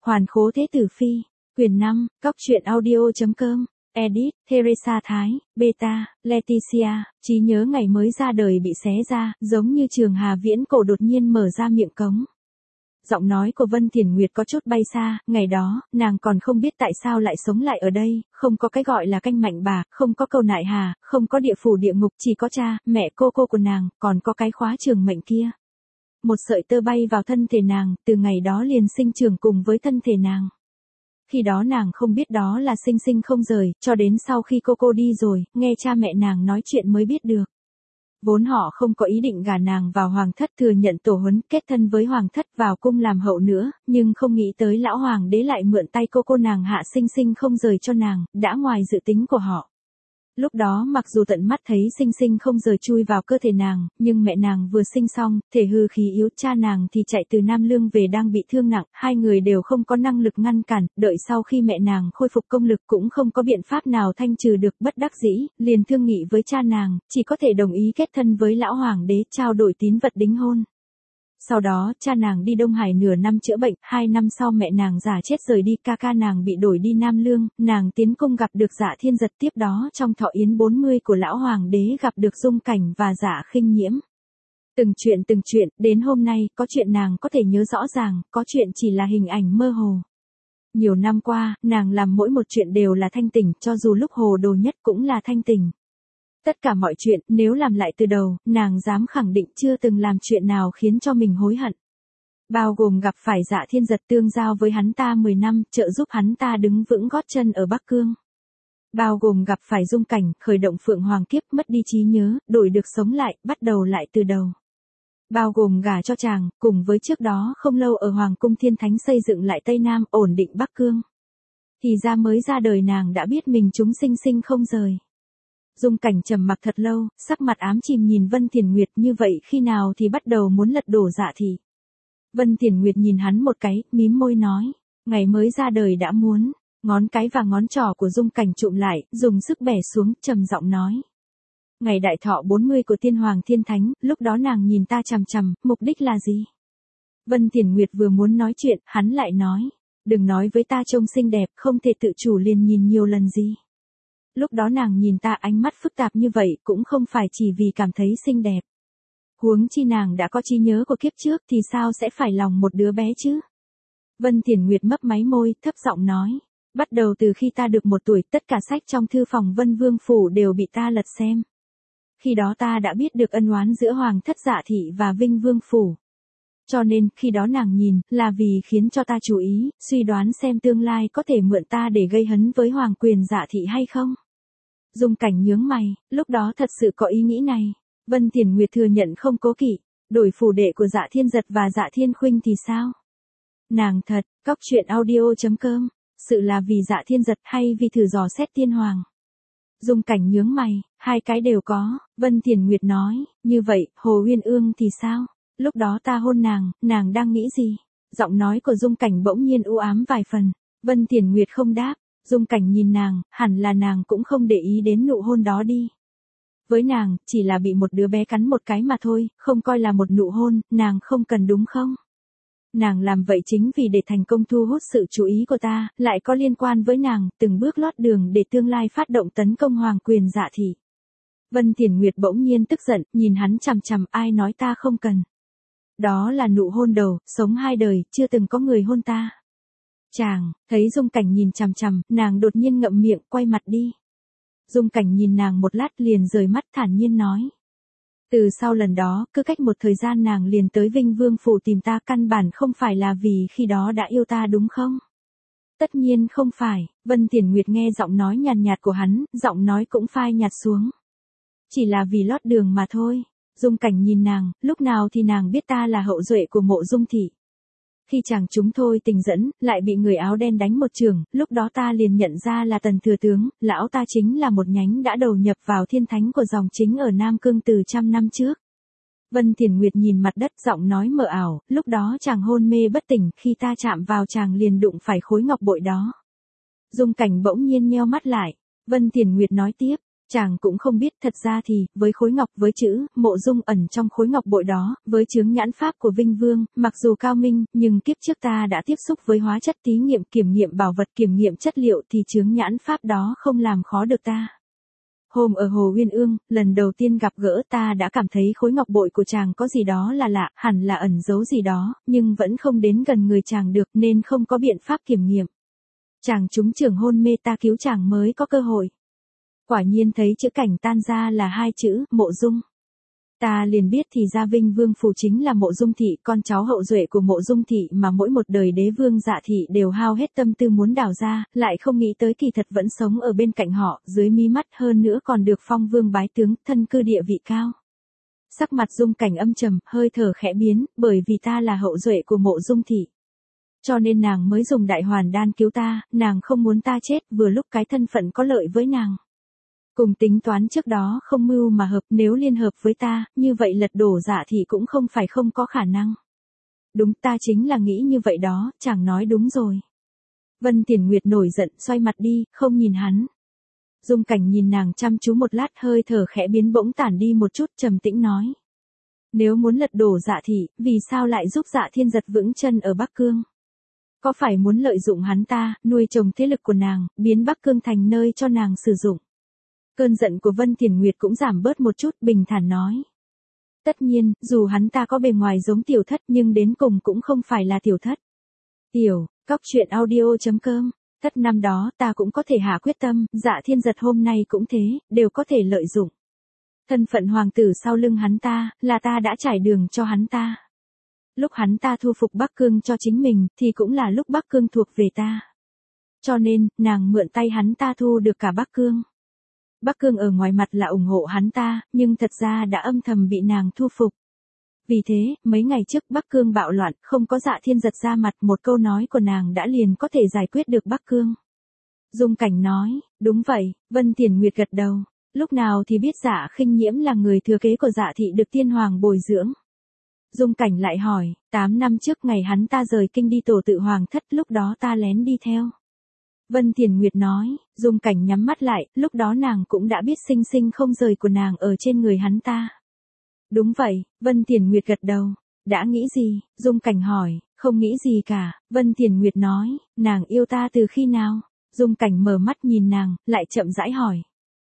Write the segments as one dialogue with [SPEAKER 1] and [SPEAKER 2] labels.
[SPEAKER 1] Hoàn Khố Thế Tử Phi, Quyền 5, Cóc truyện audio.com, Edit, Teresa Thái, Beta, Leticia, trí nhớ ngày mới ra đời bị xé ra, giống như Trường Hà Viễn Cổ đột nhiên mở ra miệng cống. Giọng nói của Vân Thiển Nguyệt có chút bay xa, ngày đó, nàng còn không biết tại sao lại sống lại ở đây, không có cái gọi là canh mạnh bà, không có cầu nại hà, không có địa phủ địa ngục, chỉ có cha, mẹ cô của nàng, còn có cái khóa trường mệnh kia. Một sợi tơ bay vào thân thể nàng, từ ngày đó liền sinh trưởng cùng với thân thể nàng. Khi đó nàng không biết đó là sinh sinh không rời, cho đến sau khi cô đi rồi, nghe cha mẹ nàng nói chuyện mới biết được. Vốn họ không có ý định gả nàng vào hoàng thất thừa nhận tổ huấn kết thân với hoàng thất vào cung làm hậu nữa, nhưng không nghĩ tới lão hoàng đế lại mượn tay cô nàng hạ sinh sinh không rời cho nàng, đã ngoài dự tính của họ. Lúc đó mặc dù tận mắt thấy sinh sinh không rời chui vào cơ thể nàng, nhưng mẹ nàng vừa sinh xong, thể hư khí yếu, cha nàng thì chạy từ Nam Lương về đang bị thương nặng, hai người đều không có năng lực ngăn cản, đợi sau khi mẹ nàng khôi phục công lực cũng không có biện pháp nào thanh trừ được, bất đắc dĩ, liền thương nghị với cha nàng, chỉ có thể đồng ý kết thân với lão hoàng đế, trao đổi tín vật đính hôn. Sau đó, cha nàng đi Đông Hải nửa năm chữa bệnh, 2 năm sau mẹ nàng già chết rời đi, ca nàng bị đổi đi Nam Lương, nàng tiến cung gặp được Dạ Thiên Giật, tiếp đó trong thọ yến 40 của lão hoàng đế gặp được Dung Cảnh và Dạ Khinh Nhiễm. Từng chuyện, đến hôm nay, có chuyện nàng có thể nhớ rõ ràng, có chuyện chỉ là hình ảnh mơ hồ. Nhiều năm qua, nàng làm mỗi một chuyện đều là thanh tỉnh, cho dù lúc hồ đồ nhất cũng là thanh tỉnh. Tất cả mọi chuyện, nếu làm lại từ đầu, nàng dám khẳng định chưa từng làm chuyện nào khiến cho mình hối hận. Bao gồm gặp phải Dạ Thiên Giật tương giao với hắn ta 10 năm, trợ giúp hắn ta đứng vững gót chân ở Bắc Cương. Bao gồm gặp phải Dung Cảnh, khởi động Phượng Hoàng Kiếp, mất đi trí nhớ, đổi được sống lại, bắt đầu lại từ đầu. Bao gồm gả cho chàng, cùng với trước đó không lâu ở Hoàng Cung Thiên Thánh xây dựng lại Tây Nam, ổn định Bắc Cương. Thì ra mới ra đời nàng đã biết mình chúng sinh không rời. Dung Cảnh trầm mặc thật lâu, sắc mặt ám chìm nhìn Vân Thiển Nguyệt, như vậy khi nào thì bắt đầu muốn lật đổ Dạ thị. Vân Thiển Nguyệt nhìn hắn một cái, mím môi nói, ngày mới ra đời đã muốn, ngón cái và ngón trỏ của Dung Cảnh chụm lại, dùng sức bẻ xuống, trầm giọng nói. Ngày đại thọ 40 của Tiên Hoàng Thiên Thánh, lúc đó nàng nhìn ta chằm, mục đích là gì? Vân Thiển Nguyệt vừa muốn nói chuyện, hắn lại nói, đừng nói với ta trông xinh đẹp, không thể tự chủ liền nhìn nhiều lần gì. Lúc đó nàng nhìn ta ánh mắt phức tạp như vậy cũng không phải chỉ vì cảm thấy xinh đẹp. Huống chi nàng đã có trí nhớ của kiếp trước thì sao sẽ phải lòng một đứa bé chứ? Vân Thiển Nguyệt mấp máy môi, thấp giọng nói. Bắt đầu từ khi ta được 1 tuổi, tất cả sách trong thư phòng Vân Vương Phủ đều bị ta lật xem. Khi đó ta đã biết được ân oán giữa Hoàng thất Dạ thị và Vinh Vương Phủ. Cho nên, khi đó nàng nhìn, là vì khiến cho ta chú ý, suy đoán xem tương lai có thể mượn ta để gây hấn với Hoàng quyền Dạ thị hay không. Dung Cảnh nhướng mày, lúc đó thật sự có ý nghĩ này. Vân Thiển Nguyệt thừa nhận không cố kỵ, đổi phủ đệ của Dạ Thiên Giật và Dạ Thiên Khuynh thì sao? Nàng thật, Cóc truyện audio.com, sự là vì Dạ Thiên Giật hay vì thử dò xét Tiên Hoàng? Dung Cảnh nhướng mày, hai cái đều có, Vân Thiển Nguyệt nói, như vậy, Hồ Uyên Ương thì sao? Lúc đó ta hôn nàng đang nghĩ gì? Giọng nói của Dung Cảnh bỗng nhiên u ám vài phần. Vân Thiển Nguyệt không đáp. Dung Cảnh nhìn nàng, hẳn là nàng cũng không để ý đến nụ hôn đó đi. Với nàng, chỉ là bị một đứa bé cắn một cái mà thôi, không coi là một nụ hôn, nàng không cần đúng không? Nàng làm vậy chính vì để thành công thu hút sự chú ý của ta, lại có liên quan với nàng, từng bước lót đường để tương lai phát động tấn công Hoàng quyền Dạ thị. Vân Thiển Nguyệt bỗng nhiên tức giận, nhìn hắn chằm, ai nói ta không cần. Đó là nụ hôn đầu, sống 2 đời, chưa từng có người hôn ta. Chàng, thấy Dung Cảnh nhìn chằm, nàng đột nhiên ngậm miệng, quay mặt đi. Dung Cảnh nhìn nàng một lát liền rời mắt thản nhiên nói. Từ sau lần đó, cứ cách một thời gian nàng liền tới Vinh Vương Phủ tìm ta, căn bản không phải là vì khi đó đã yêu ta đúng không? Tất nhiên không phải, Vân Thiển Nguyệt nghe giọng nói nhàn nhạt của hắn, giọng nói cũng phai nhạt xuống. Chỉ là vì lót đường mà thôi. Dung Cảnh nhìn nàng, lúc nào thì nàng biết ta là hậu duệ của Mộ Dung thị. Khi chàng chúng thôi tình dẫn, lại bị người áo đen đánh một chưởng, lúc đó ta liền nhận ra là Tần thừa tướng, lão ta chính là một nhánh đã đầu nhập vào Thiên Thánh của dòng chính ở Nam Cương từ 100 năm trước. Vân Thiển Nguyệt nhìn mặt đất, giọng nói mờ ảo, lúc đó chàng hôn mê bất tỉnh, khi ta chạm vào chàng liền đụng phải khối ngọc bội đó. Dung Cảnh bỗng nhiên nheo mắt lại. Vân Thiển Nguyệt nói tiếp, Chàng cũng không biết thật ra thì, với khối ngọc với chữ, mộ dung ẩn trong khối ngọc bội đó, với chướng nhãn pháp của Vinh Vương, mặc dù cao minh, nhưng kiếp trước ta đã tiếp xúc với hóa chất thí nghiệm kiểm nghiệm bảo vật kiểm nghiệm chất liệu thì chướng nhãn pháp đó không làm khó được ta. Hôm ở Hồ Uyên Ương, lần đầu tiên gặp gỡ ta đã cảm thấy khối ngọc bội của chàng có gì đó là lạ, hẳn là ẩn giấu gì đó, nhưng vẫn không đến gần người chàng được nên không có biện pháp kiểm nghiệm. Chàng trúng trường hôn mê ta cứu chàng mới có cơ hội. Quả nhiên thấy chữ cảnh tan ra là hai chữ, mộ dung. Ta liền biết thì ra Vinh Vương Phủ chính là mộ dung thị, con cháu hậu duệ của mộ dung thị mà mỗi một đời đế vương Dạ thị đều hao hết tâm tư muốn đào ra, lại không nghĩ tới kỳ thật vẫn sống ở bên cạnh họ, dưới mí mắt hơn nữa còn được phong vương bái tướng, thân cư địa vị cao. Sắc mặt Dung Cảnh âm trầm, hơi thở khẽ biến, bởi vì ta là hậu duệ của mộ dung thị. Cho nên nàng mới dùng đại hoàn đan cứu ta, nàng không muốn ta chết, vừa lúc cái thân phận có lợi với nàng. Cùng tính toán trước đó không mưu mà hợp, nếu liên hợp với ta, như vậy lật đổ Dạ thị cũng không phải không có khả năng. Đúng, ta chính là nghĩ như vậy đó, chàng nói đúng rồi. Vân Tiền Nguyệt nổi giận, xoay mặt đi, không nhìn hắn. Dung Cảnh nhìn nàng chăm chú một lát, hơi thở khẽ biến bỗng tản đi một chút, trầm tĩnh nói. Nếu muốn lật đổ Dạ thị, vì sao lại giúp Dạ Thiên Giật vững chân ở Bắc Cương? Có phải muốn lợi dụng hắn ta, nuôi trồng thế lực của nàng, biến Bắc Cương thành nơi cho nàng sử dụng? Cơn giận của Vân Tiền Nguyệt cũng giảm bớt một chút, bình thản nói. Tất nhiên, dù hắn ta có bề ngoài giống tiểu thất nhưng đến cùng cũng không phải là tiểu thất. Cóc truyện audio.com. Thất năm đó ta cũng có thể hạ quyết tâm, Dạ Thiên Giật hôm nay cũng thế, đều có thể lợi dụng. Thân phận hoàng tử sau lưng hắn ta, là ta đã trải đường cho hắn ta. Lúc hắn ta thu phục Bắc Cương cho chính mình, thì cũng là lúc Bắc Cương thuộc về ta. Cho nên, nàng mượn tay hắn ta thu được cả Bắc Cương. Bắc Cương ở ngoài mặt là ủng hộ hắn ta, nhưng thật ra đã âm thầm bị nàng thu phục. Vì thế, mấy ngày trước Bắc Cương bạo loạn, không có Dạ Thiên Giật ra mặt, một câu nói của nàng đã liền có thể giải quyết được Bắc Cương. Dung Cảnh nói, đúng vậy, Vân Tiền Nguyệt gật đầu. Lúc nào thì biết Dạ Khinh Nhiễm là người thừa kế của Dạ thị được tiên hoàng bồi dưỡng. Dung Cảnh lại hỏi, 8 năm trước ngày hắn ta rời kinh đi tổ tự hoàng thất, lúc đó ta lén đi theo. Vân Tiền Nguyệt nói, Dung Cảnh nhắm mắt lại, lúc đó nàng cũng đã biết sinh sinh không rời của nàng ở trên người hắn ta. Đúng vậy, Vân Tiền Nguyệt gật đầu. Đã nghĩ gì? Dung Cảnh hỏi, không nghĩ gì cả, Vân Tiền Nguyệt nói, nàng yêu ta từ khi nào? Dung Cảnh mở mắt nhìn nàng, lại chậm rãi hỏi.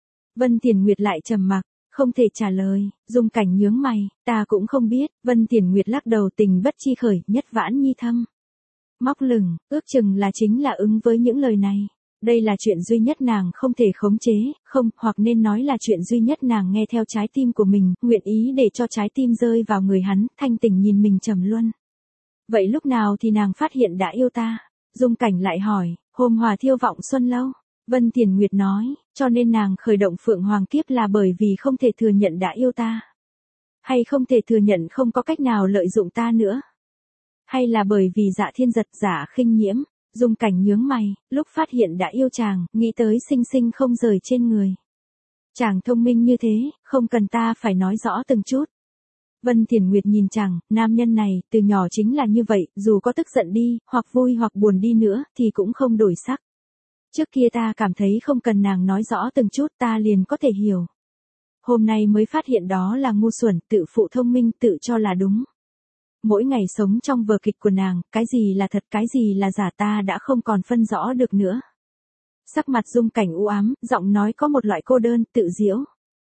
[SPEAKER 1] Vân Tiền Nguyệt lại trầm mặc, không thể trả lời. Dung Cảnh nhướng mày, ta cũng không biết. Vân Tiền Nguyệt lắc đầu, tình bất chi khởi, nhất vãn nhi thâm. Móc lửng, ước chừng là chính là ứng với những lời này. Đây là chuyện duy nhất nàng không thể khống chế, không, hoặc nên nói là chuyện duy nhất nàng nghe theo trái tim của mình, nguyện ý để cho trái tim rơi vào người hắn, thanh tỉnh nhìn mình trầm luân. Vậy lúc nào thì nàng phát hiện đã yêu ta? Dung Cảnh lại hỏi, hôm Hòa Thiêu Vọng Xuân Lâu. Vân Tiền Nguyệt nói, cho nên nàng khởi động Phượng Hoàng Kiếp là bởi vì không thể thừa nhận đã yêu ta. Hay không thể thừa nhận không có cách nào lợi dụng ta nữa. Hay là bởi vì Dạ Thiên Giật, Dạ Khinh Nhiễm. Dung Cảnh nhướng mày, lúc phát hiện đã yêu chàng, nghĩ tới sinh sinh không rời trên người. Chàng thông minh như thế, không cần ta phải nói rõ từng chút. Vân Tiền Nguyệt nhìn chàng, nam nhân này, từ nhỏ chính là như vậy, dù có tức giận đi, hoặc vui hoặc buồn đi nữa, thì cũng không đổi sắc. Trước kia ta cảm thấy không cần nàng nói rõ từng chút ta liền có thể hiểu. Hôm nay mới phát hiện đó là ngu xuẩn, tự phụ thông minh, tự cho là đúng. Mỗi ngày sống trong vở kịch của nàng, cái gì là thật, cái gì là giả ta đã không còn phân rõ được nữa. Sắc mặt Dung Cảnh u ám, giọng nói có một loại cô đơn, tự diễu.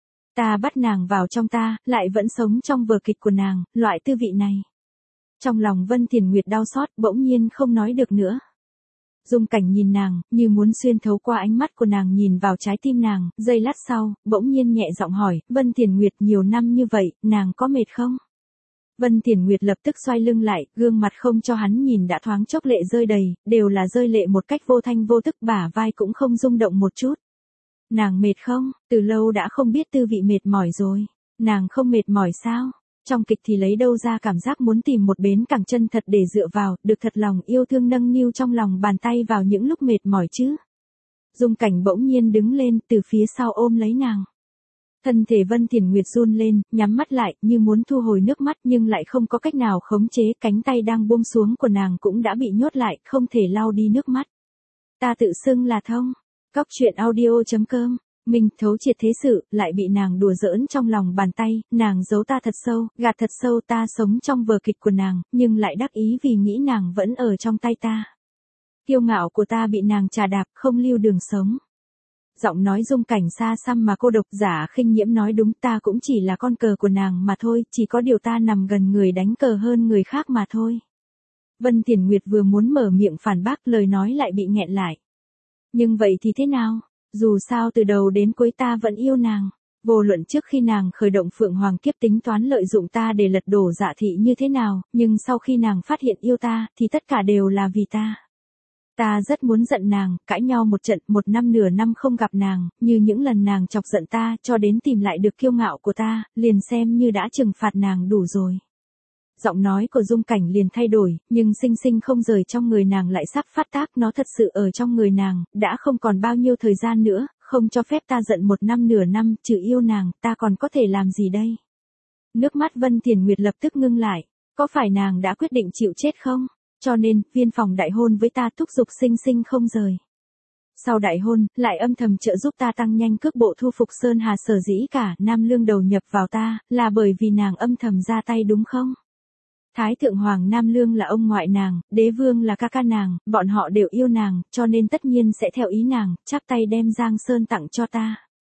[SPEAKER 1] Ta bắt nàng vào trong ta, lại vẫn sống trong vở kịch của nàng, loại tư vị này. Trong lòng Vân Tiền Nguyệt đau xót, bỗng nhiên không nói được nữa. Dung Cảnh nhìn nàng, như muốn xuyên thấu qua ánh mắt của nàng nhìn vào trái tim nàng, giây lát sau, bỗng nhiên nhẹ giọng hỏi, Vân Tiền Nguyệt nhiều năm như vậy, nàng có mệt không? Vân Tiền Nguyệt lập tức xoay lưng lại, gương mặt không cho hắn nhìn đã thoáng chốc lệ rơi đầy, đều là rơi lệ một cách vô thanh vô tức, bả vai cũng không rung động một chút. Nàng mệt không? Từ lâu đã không biết tư vị mệt mỏi rồi. Nàng không mệt mỏi sao? Trong kịch thì lấy đâu ra cảm giác muốn tìm một bến cẳng chân thật để dựa vào, được thật lòng yêu thương nâng niu trong lòng bàn tay vào những lúc mệt mỏi chứ. Dung Cảnh bỗng nhiên đứng lên, từ phía sau ôm lấy nàng. Thân thể Vân Tiền Nguyệt run lên, nhắm mắt lại, như muốn thu hồi nước mắt nhưng lại không có cách nào khống chế, cánh tay đang buông xuống của nàng cũng đã bị nhốt lại, không thể lau đi nước mắt. Ta tự xưng là Thông. Cóc truyện audio.com Mình thấu triệt thế sự, lại bị nàng đùa giỡn trong lòng bàn tay, nàng giấu ta thật sâu, gạt thật sâu, ta sống trong vở kịch của nàng, nhưng lại đắc ý vì nghĩ nàng vẫn ở trong tay ta. Kiêu ngạo của ta bị nàng trà đạp, không lưu đường sống. Giọng nói Dung Cảnh xa xăm mà cô độc. Giả Khinh Nhiễm nói đúng, ta cũng chỉ là con cờ của nàng mà thôi, chỉ có điều ta nằm gần người đánh cờ hơn người khác mà thôi. Vân Tiền Nguyệt vừa muốn mở miệng phản bác, lời nói lại bị nghẹn lại. Nhưng vậy thì thế nào? Dù sao từ đầu đến cuối ta vẫn yêu nàng. Vô luận trước khi nàng khởi động Phượng Hoàng kiếp tính toán lợi dụng ta để lật đổ Dạ Thị như thế nào, nhưng sau khi nàng phát hiện yêu ta, thì tất cả đều là vì ta. Ta rất muốn giận nàng, cãi nhau một trận, 1 năm nửa năm không gặp nàng, như những lần nàng chọc giận ta, cho đến tìm lại được kiêu ngạo của ta, liền xem như đã trừng phạt nàng đủ rồi. Giọng nói của Dung Cảnh liền thay đổi, nhưng sinh sinh không rời trong người nàng lại sắp phát tác, nó thật sự ở trong người nàng, đã không còn bao nhiêu thời gian nữa, không cho phép ta giận 1 năm nửa năm, trừ yêu nàng, ta còn có thể làm gì đây? Nước mắt Vân Tiền Nguyệt lập tức ngưng lại, có phải nàng đã quyết định chịu chết không? Cho nên, viên phòng đại hôn với ta thúc giục sinh sinh không rời. Sau đại hôn, lại âm thầm trợ giúp ta tăng nhanh cước bộ thu phục Sơn Hà, sở dĩ cả Nam Lương đầu nhập vào ta, là bởi vì nàng âm thầm ra tay đúng không? Thái thượng hoàng Nam Lương là ông ngoại nàng, đế vương là ca ca nàng, bọn họ đều yêu nàng, cho nên tất nhiên sẽ theo ý nàng, chắp tay đem Giang Sơn tặng cho ta.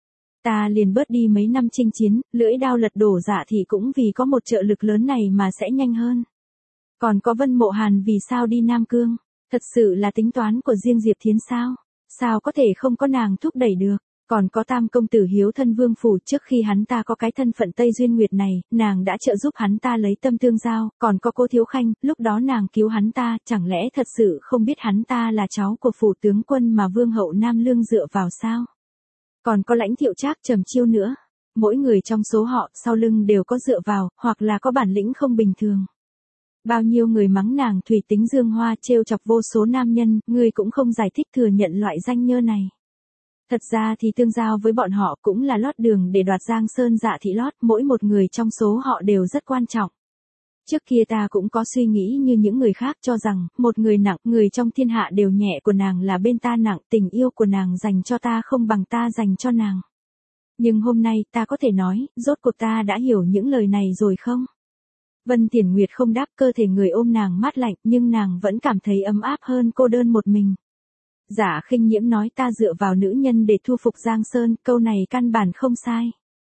[SPEAKER 1] Ta liền bớt đi mấy năm chinh chiến, lưỡi đao lật đổ Dạ Thị cũng vì có một trợ lực lớn này mà sẽ nhanh hơn. Còn có Vân Mộ Hàn vì sao đi Nam Cương? Thật sự là tính toán của riêng Diệp Thiến sao? Sao có thể không có nàng thúc đẩy được? Còn có Tam công tử hiếu thân Vương Phủ, trước khi hắn ta có cái thân phận Tây Duyên Nguyệt này, nàng đã trợ giúp hắn ta lấy tâm tương giao, còn có Cố Thiếu Khanh, lúc đó nàng cứu hắn ta, chẳng lẽ thật sự không biết hắn ta là cháu của phủ tướng quân mà Vương hậu Nam Lương dựa vào sao? Còn có Lãnh Thiệu Trác, Trầm Chiêu nữa. Mỗi người trong số họ, sau lưng đều có dựa vào, hoặc là có bản lĩnh không bình thường. Bao nhiêu người mắng nàng thủy tính dương hoa, trêu chọc vô số nam nhân, người cũng không giải thích thừa nhận loại danh nhơ này. Thật ra thì tương giao với bọn họ cũng là lót đường để đoạt Giang Sơn Dạ Thị lót, mỗi một người trong số họ đều rất quan trọng. Trước kia ta cũng có suy nghĩ như những người khác, cho rằng, một người nặng, người trong thiên hạ đều nhẹ, của nàng là bên ta nặng, tình yêu của nàng dành cho ta không bằng ta dành cho nàng. Nhưng hôm nay, ta có thể nói, rốt cuộc ta đã hiểu những lời này rồi không? Vân Tiền Nguyệt không đáp, cơ thể người ôm nàng mát lạnh, nhưng nàng vẫn cảm thấy ấm áp hơn cô đơn một mình. Giả Khinh Nhiễm nói ta dựa vào nữ nhân để thu phục Giang Sơn, câu này căn bản không sai.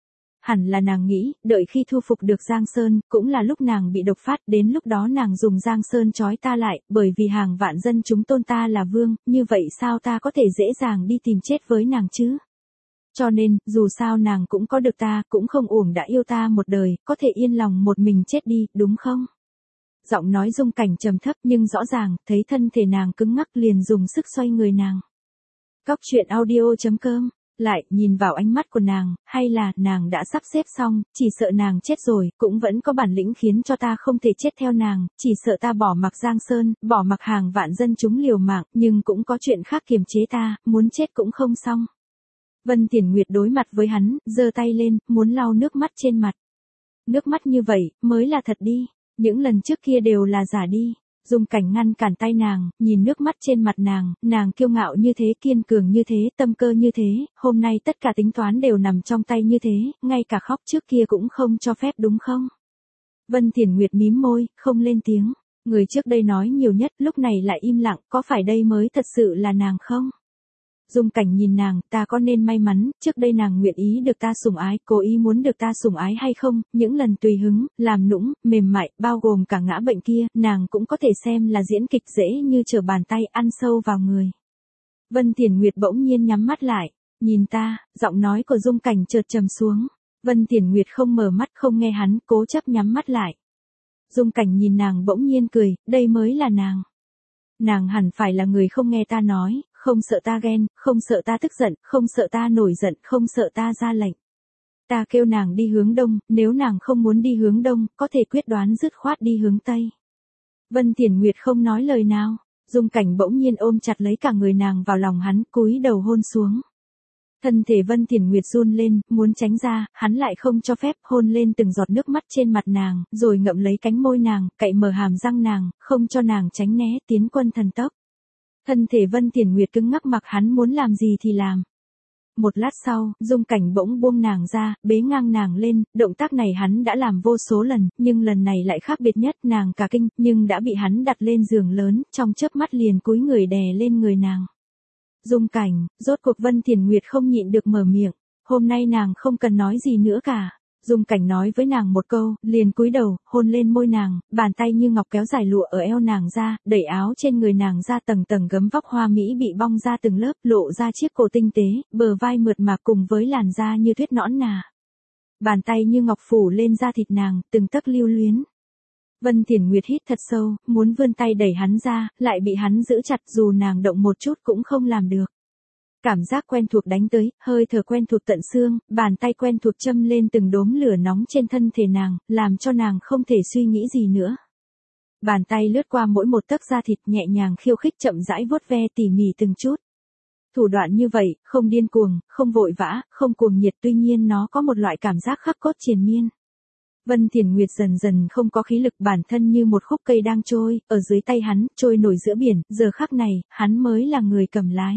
[SPEAKER 1] Hẳn là nàng nghĩ, đợi khi thu phục được Giang Sơn, cũng là lúc nàng bị độc phát, đến lúc đó nàng dùng Giang Sơn trói ta lại, bởi vì hàng vạn dân chúng tôn ta là vương, như vậy sao ta có thể dễ dàng đi tìm chết với nàng chứ? Cho nên, dù sao nàng cũng có được ta, cũng không uổng đã yêu ta một đời, có thể yên lòng một mình chết đi, đúng không? Giọng nói Dung Cảnh trầm thấp nhưng rõ ràng, thấy thân thể nàng cứng ngắc liền dùng sức xoay người nàng. Cóc truyện audio.com, lại, nhìn vào ánh mắt của nàng, hay là, nàng đã sắp xếp xong, chỉ sợ nàng chết rồi, cũng vẫn có bản lĩnh khiến cho ta không thể chết theo nàng, chỉ sợ ta bỏ mặc Giang Sơn, bỏ mặc hàng vạn dân chúng liều mạng, nhưng cũng có chuyện khác kiềm chế ta, muốn chết cũng không xong. Vân Tiền Nguyệt đối mặt với hắn, giơ tay lên, muốn lau nước mắt trên mặt. Nước mắt như vậy, mới là thật đi, những lần trước kia đều là giả đi. Dung Cảnh ngăn cản tay nàng, nhìn nước mắt trên mặt nàng kiêu ngạo như thế, kiên cường như thế, tâm cơ như thế, hôm nay tất cả tính toán đều nằm trong tay như thế, ngay cả khóc trước kia cũng không cho phép đúng không? Vân Tiền Nguyệt mím môi, không lên tiếng, người trước đây nói nhiều nhất, lúc này lại im lặng, có phải đây mới thật sự là nàng không? Dung Cảnh nhìn nàng, ta có nên may mắn, trước đây nàng nguyện ý được ta sủng ái, cố ý muốn được ta sủng ái hay không, những lần tùy hứng, làm nũng, mềm mại, bao gồm cả ngã bệnh kia, nàng cũng có thể xem là diễn kịch dễ như trở bàn tay, ăn sâu vào người. Vân Tiền Nguyệt bỗng nhiên nhắm mắt lại, nhìn ta, giọng nói của Dung Cảnh chợt trầm xuống. Vân Tiền Nguyệt không mở mắt, không nghe hắn, cố chấp nhắm mắt lại. Dung Cảnh nhìn nàng bỗng nhiên cười, đây mới là nàng. Nàng hẳn phải là người không nghe ta nói, không sợ ta ghen, không sợ ta tức giận, không sợ ta nổi giận, không sợ ta ra lệnh. Ta kêu nàng đi hướng đông, nếu nàng không muốn đi hướng đông, có thể quyết đoán dứt khoát đi hướng tây. Vân Tiền Nguyệt không nói lời nào, Dung Cảnh bỗng nhiên ôm chặt lấy cả người nàng vào lòng hắn, cúi đầu hôn xuống. Thân thể Vân Tiền Nguyệt run lên, muốn tránh ra, hắn lại không cho phép, hôn lên từng giọt nước mắt trên mặt nàng, rồi ngậm lấy cánh môi nàng, cạy mở hàm răng nàng, không cho nàng tránh né, tiến quân thần tốc. Thân thể Vân Tiền Nguyệt cứng ngắc mặc hắn muốn làm gì thì làm. Một lát sau, Dung Cảnh bỗng buông nàng ra, bế ngang nàng lên, động tác này hắn đã làm vô số lần, nhưng lần này lại khác biệt nhất, nàng cả kinh, nhưng đã bị hắn đặt lên giường lớn, trong chớp mắt liền cúi người đè lên người nàng. Dung Cảnh, rốt cuộc Vân Thiền Nguyệt không nhịn được mở miệng, hôm nay nàng không cần nói gì nữa cả. Dung Cảnh nói với nàng một câu, liền cúi đầu, hôn lên môi nàng, bàn tay như ngọc kéo dài lụa ở eo nàng ra, đẩy áo trên người nàng ra, tầng tầng gấm vóc hoa mỹ bị bong ra từng lớp, lộ ra chiếc cổ tinh tế, bờ vai mượt mà cùng với làn da như tuyết nõn nà. Bàn tay như ngọc phủ lên da thịt nàng, từng tấc lưu luyến. Vân Thiền Nguyệt hít thật sâu, muốn vươn tay đẩy hắn ra, lại bị hắn giữ chặt, dù nàng động một chút cũng không làm được. Cảm giác quen thuộc đánh tới, hơi thở quen thuộc tận xương, bàn tay quen thuộc châm lên từng đốm lửa nóng trên thân thể nàng, làm cho nàng không thể suy nghĩ gì nữa. Bàn tay lướt qua mỗi một tấc da thịt, nhẹ nhàng khiêu khích, chậm rãi vuốt ve tỉ mỉ từng chút. Thủ đoạn như vậy, không điên cuồng, không vội vã, không cuồng nhiệt, tuy nhiên nó có một loại cảm giác khắc cốt triền miên. Vân Thiền Nguyệt dần dần không có khí lực, bản thân như một khúc cây đang trôi, ở dưới tay hắn, trôi nổi giữa biển, giờ khắc này, hắn mới là người cầm lái.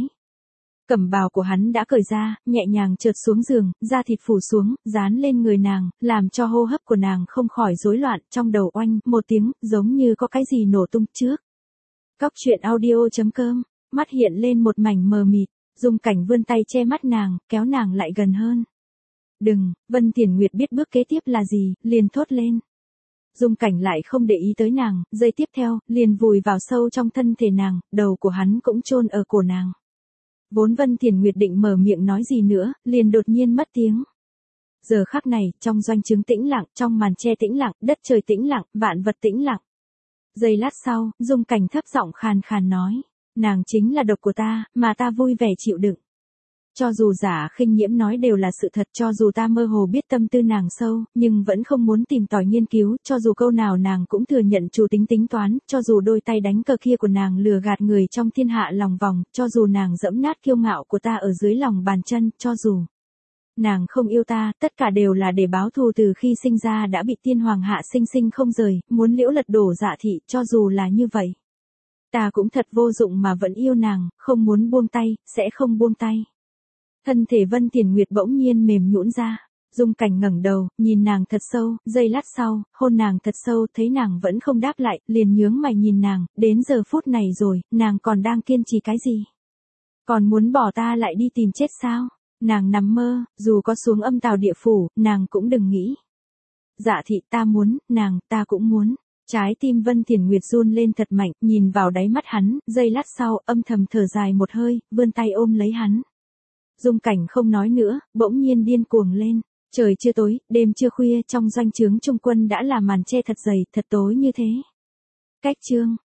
[SPEAKER 1] Cẩm bào của hắn đã cởi ra, nhẹ nhàng trượt xuống giường, da thịt phủ xuống, dán lên người nàng, làm cho hô hấp của nàng không khỏi rối loạn, trong đầu oanh, một tiếng, giống như có cái gì nổ tung trước. Cóc truyện audio.com, mắt hiện lên một mảnh mờ mịt, Dung Cảnh vươn tay che mắt nàng, kéo nàng lại gần hơn. Đừng, Vân Thiền Nguyệt biết bước kế tiếp là gì, liền thốt lên. Dung Cảnh lại không để ý tới nàng, giây tiếp theo, liền vùi vào sâu trong thân thể nàng, đầu của hắn cũng chôn ở cổ nàng. Vốn Vân Thiền Nguyệt định mở miệng nói gì nữa, liền đột nhiên mất tiếng. Giờ khắc này, trong doanh trướng tĩnh lặng, trong màn che tĩnh lặng, đất trời tĩnh lặng, vạn vật tĩnh lặng. Giây lát sau, Dung Cảnh thấp giọng khàn khàn nói, nàng chính là độc của ta, mà ta vui vẻ chịu đựng. Cho dù Giả Khinh Nhiễm nói đều là sự thật, cho dù ta mơ hồ biết tâm tư nàng sâu, nhưng vẫn không muốn tìm tòi nghiên cứu, cho dù câu nào nàng cũng thừa nhận chủ tính tính toán, cho dù đôi tay đánh cờ kia của nàng lừa gạt người trong thiên hạ lòng vòng, cho dù nàng dẫm nát kiêu ngạo của ta ở dưới lòng bàn chân, cho dù nàng không yêu ta, tất cả đều là để báo thù, từ khi sinh ra đã bị tiên hoàng hạ sinh sinh không rời, muốn liễu lật đổ Dạ thị, cho dù là như vậy. Ta cũng thật vô dụng mà vẫn yêu nàng, không muốn buông tay, sẽ không buông tay. Thân thể Vân Thiền Nguyệt bỗng nhiên mềm nhũn ra. Dung Cảnh ngẩng đầu, nhìn nàng thật sâu, giây lát sau, hôn nàng thật sâu, thấy nàng vẫn không đáp lại, liền nhướng mày nhìn nàng, đến giờ phút này rồi, nàng còn đang kiên trì cái gì? Còn muốn bỏ ta lại đi tìm chết sao? Nàng nằm mơ, dù có xuống âm tào địa phủ, nàng cũng đừng nghĩ. Dạ thị, ta muốn, ta cũng muốn. Trái tim Vân Thiền Nguyệt run lên thật mạnh, nhìn vào đáy mắt hắn, giây lát sau, âm thầm thở dài một hơi, vươn tay ôm lấy hắn. Dung Cảnh không nói nữa, bỗng nhiên điên cuồng lên. Trời chưa tối, đêm chưa khuya, trong doanh trướng trung quân đã là màn che thật dày, thật tối như thế. Cách chương